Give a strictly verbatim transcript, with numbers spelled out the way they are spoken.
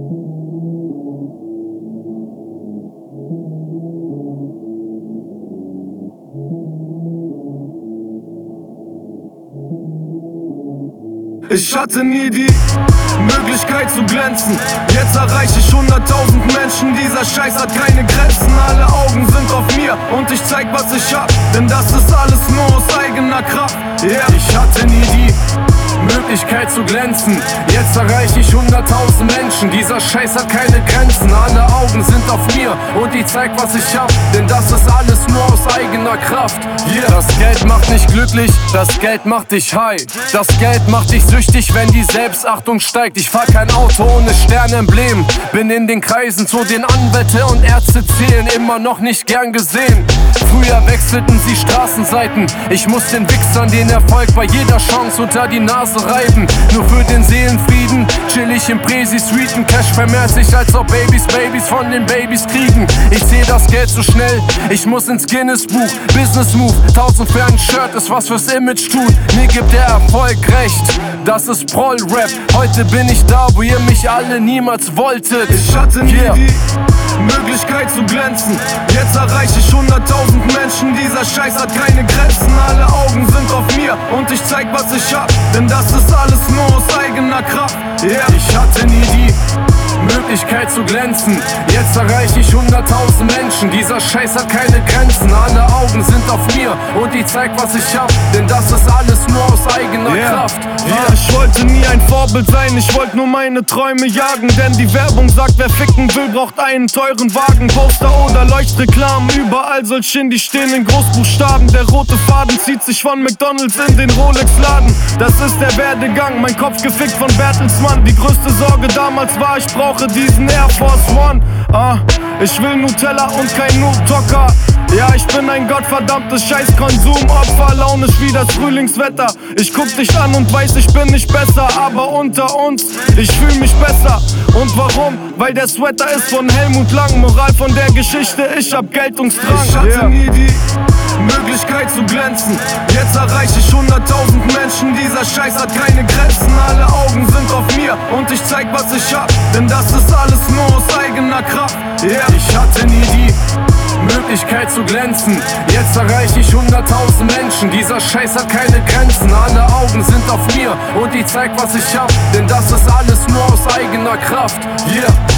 Ich hatte nie die Möglichkeit zu glänzen. Jetzt erreiche ich hunderttausend Menschen. Dieser Scheiß hat keine Grenzen. Alle Augen sind auf mir und ich zeig, was ich hab. Denn das ist alles nur aus eigener Kraft. Yeah. Ich hatte nie die Möglichkeit zu glänzen. Jetzt erreiche ich hunderttausend Menschen. Dieser Scheiß hat keine Grenzen. Alle Augen sind auf mir und ich zeig, was ich hab. Denn das ist alles nur aus eigener Kraft. Yeah. Das Geld macht nicht glücklich, das Geld macht dich high. Das Geld macht dich süchtig, wenn die Selbstachtung steigt. Ich fahr kein Auto ohne Sternemblem. Bin in den Kreisen, zu den Anwälte und Ärzte zählen. Immer noch nicht gern gesehen. Früher wechselten sie Straßenseiten. Ich muss den Wichsern den Erfolg bei jeder Chance unter die Nase reiben. Nur für den Seelenfrieden chill ich im Präsi-Suiten. Cash vermehrt sich, als ob Babys Babys von den Babys kriegen. Ich seh das Geld so schnell, ich muss ins Guinness-Buch. Business Move, tausend für ein Shirt ist was fürs Image tun. Mir gibt der Erfolg recht, das ist Proll-Rap. Heute bin ich da, wo ihr mich alle niemals wolltet. Ich hatte nie yeah. die Möglichkeit zu glänzen. Jetzt erreiche ich hunderttausend Menschen. Dieser Scheiß hat keine Grenzen. Alle Augen sind auf mir und ich zeig, was ich hab. Denn das ist alles nur aus eigener Kraft. Yeah. Ich hatte nie die Möglichkeit zu glänzen. Jetzt erreiche ich hunderttausend Menschen. Dieser Scheiß hat keine Grenzen. Alle Augen sind auf mir und ich zeig, was ich hab. Denn das ist alles nur aus eigener yeah. Kraft. Yeah. Ich wollte nie ein Vorbild sein, ich wollte nur meine Träume jagen. Denn die Werbung sagt, wer ficken will, braucht einen teuren Wagen. Poster oder Leuchtreklamen, überall soll Shindy stehen in Großbuchstaben. Der rote Faden zieht sich von McDonalds in den Rolex-Laden. Das ist der Werdegang, mein Kopf gefickt von Bertelsmann. Die größte Sorge damals war, ich brauche diesen Air Force One. Ah, ich will Nutella und kein Nutocker. Ja, ich bin ein gottverdammtes Scheiß-Konsumopfer. Launisch wie das Frühlingswetter. Ich guck dich an und weiß, ich bin nicht besser. Aber unter uns, ich fühl mich besser. Und warum? Weil der Sweater ist von Helmut Lang. Moral von der Geschichte, ich hab Geltungsdrang. Ich hatte yeah. nie die Möglichkeit zu glänzen. Jetzt erreiche ich hunderttausend Menschen. Dieser Scheiß hat keine Grenzen. Alle Augen sind auf mir und ich zeig, was ich hab. Denn das ist alles nur aus eigener Kraft. Yeah. Ich hatte nie die Möglichkeit zu glänzen. Jetzt erreiche ich hunderttausend Menschen. Dieser Scheiß hat keine Grenzen. Alle Augen sind auf mir und ich zeig, was ich hab. Denn das ist alles nur aus eigener Kraft. Yeah.